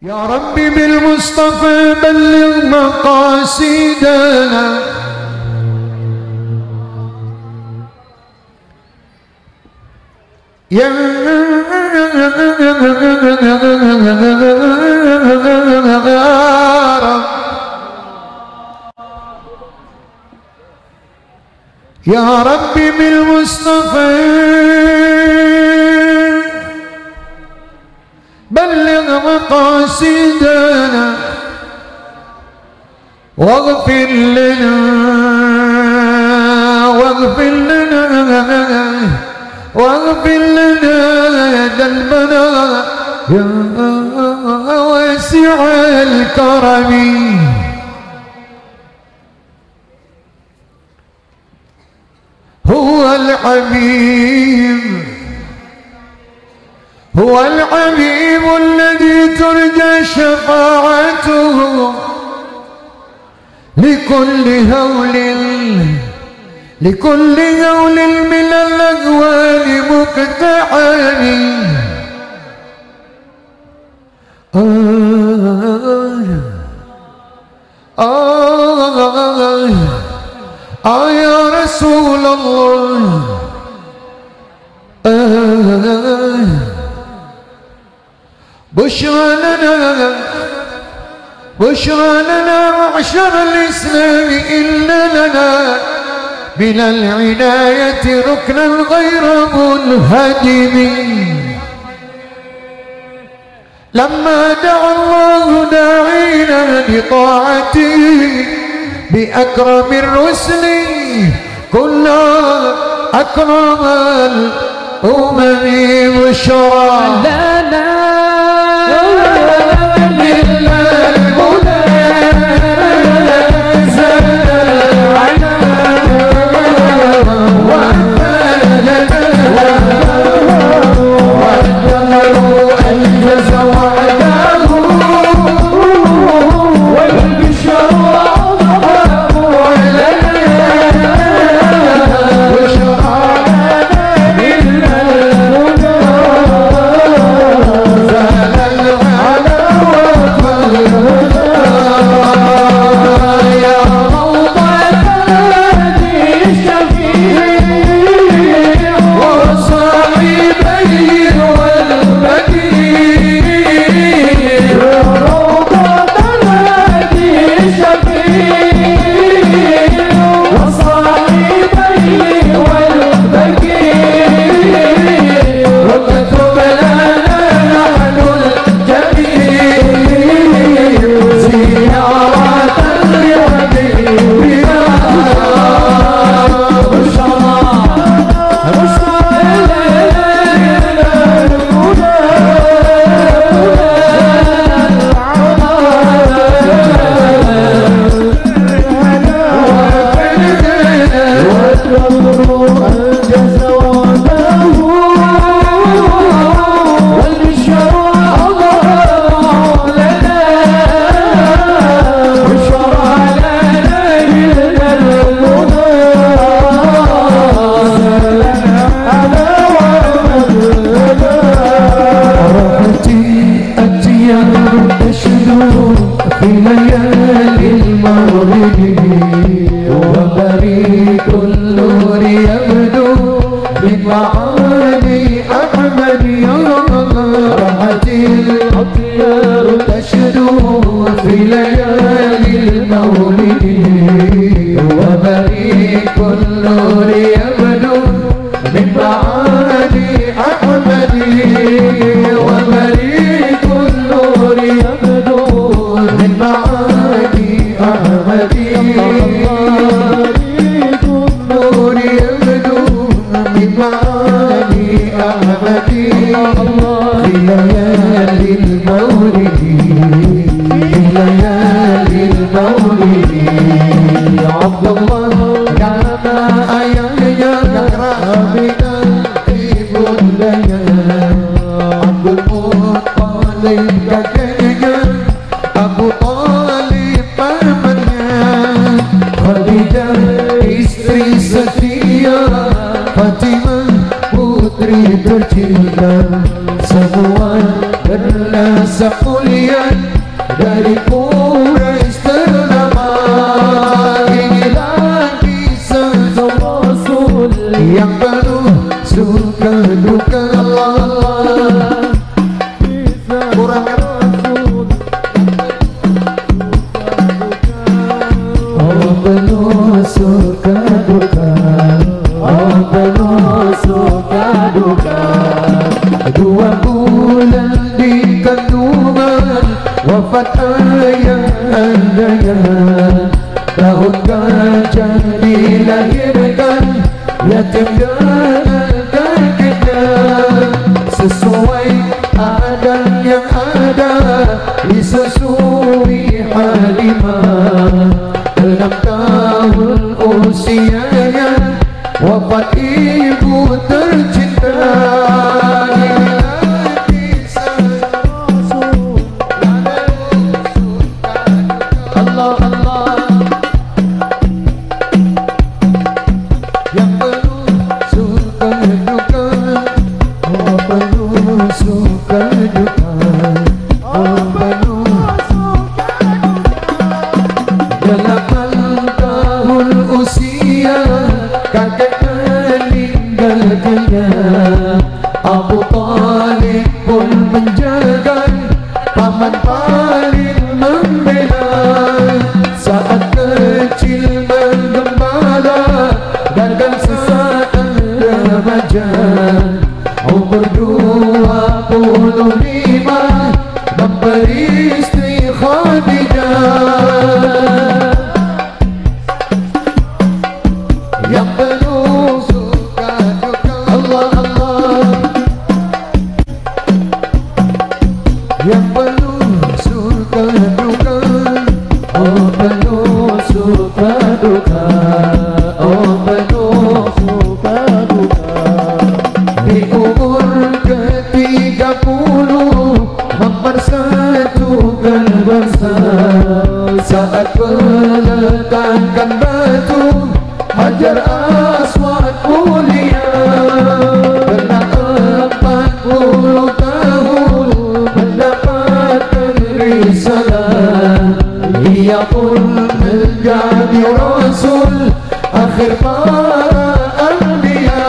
يا ربي بالمصطفى بلغ مقاصدنا يا رب يا ربي بالمصطفى بلغ مقاصدنا واغفر لنا واغفر لنا واغفر لنا ذنبنا يا واسع الكرم. هو الحبيب الذي ترجى شفاعته لكل هول من الأهوال مقتحم. يا رسول الله بشرى لنا معشر الإسلام إن لنا من العناية ركنا غير منهدم. لما دعا الله داعينا لطاعته بأكرم الرسل كنا أكرم الأمم بشرى لنا Fatimah putri tercinta semua berlaku semulian dari Quraisy ternama. Inilah kisah Rasul yang penuh suka duka. Kurang Rasul, oh penuh suka duka, oh penuh suka duka. 2 bulan di kandungan, wafat ayah andanya. Tahun gajah dilahirkan, yatim dan kakeknya. Sesuai adat yang ada, disusui Halimah. 6 tahun usianya, wafat ibu tercinta. Abu Talib pun menjaga, paman paling membela. Saat kecil menggembala, dagang sesaat remaja. Umur 25 memberi istri Khadijah yang penuh suka duka. Allah Allah, yang penuh suka duka, oh penuh suka duka, oh penuh suka duka. Di umur ke-30 mempersatukan bangsa. Saat peletakan batu Hajar Aswad mulia, kena 40 tahun mendapatkan risalah. Ia pun menjadi Rasul akhir para anbiya.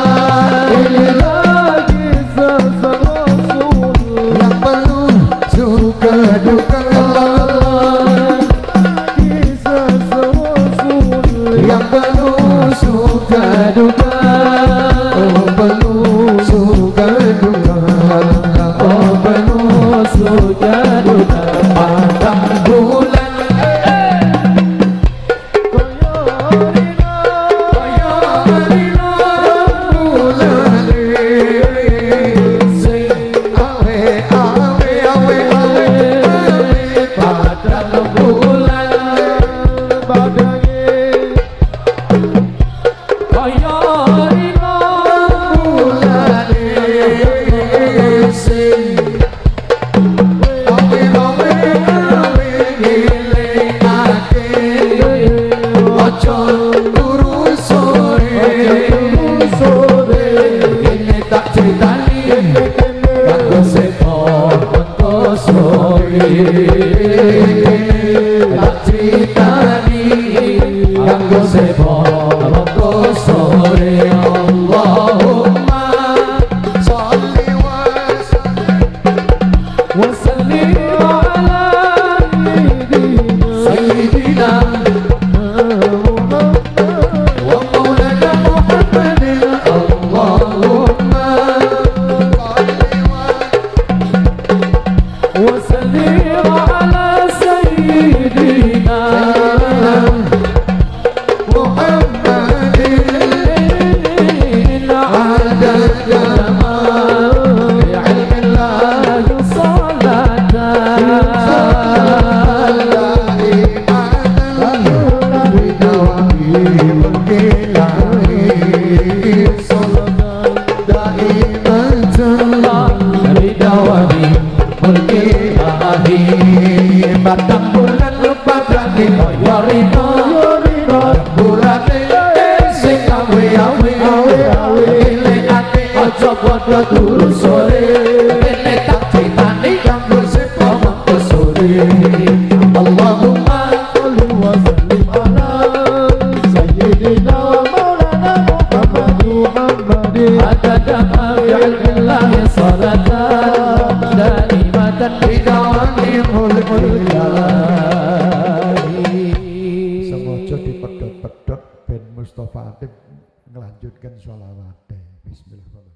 Inilah kisah Rasul yang penuh suka duka. Kisah Rasul yang penuh suka duka, oh penuh suka duka, oh penuh suka duka. Padang bulan Allahumma sholli wa sallim ala sayyidina wa maulana Muhammadin adada ma fi ilmillahi salatan daimatan bidawani mulkillahi. Sengaja dipedhot-pedhot ben Mustafa Atif ngelanjutkan sholawate. Bismillahirrahmanirrahim.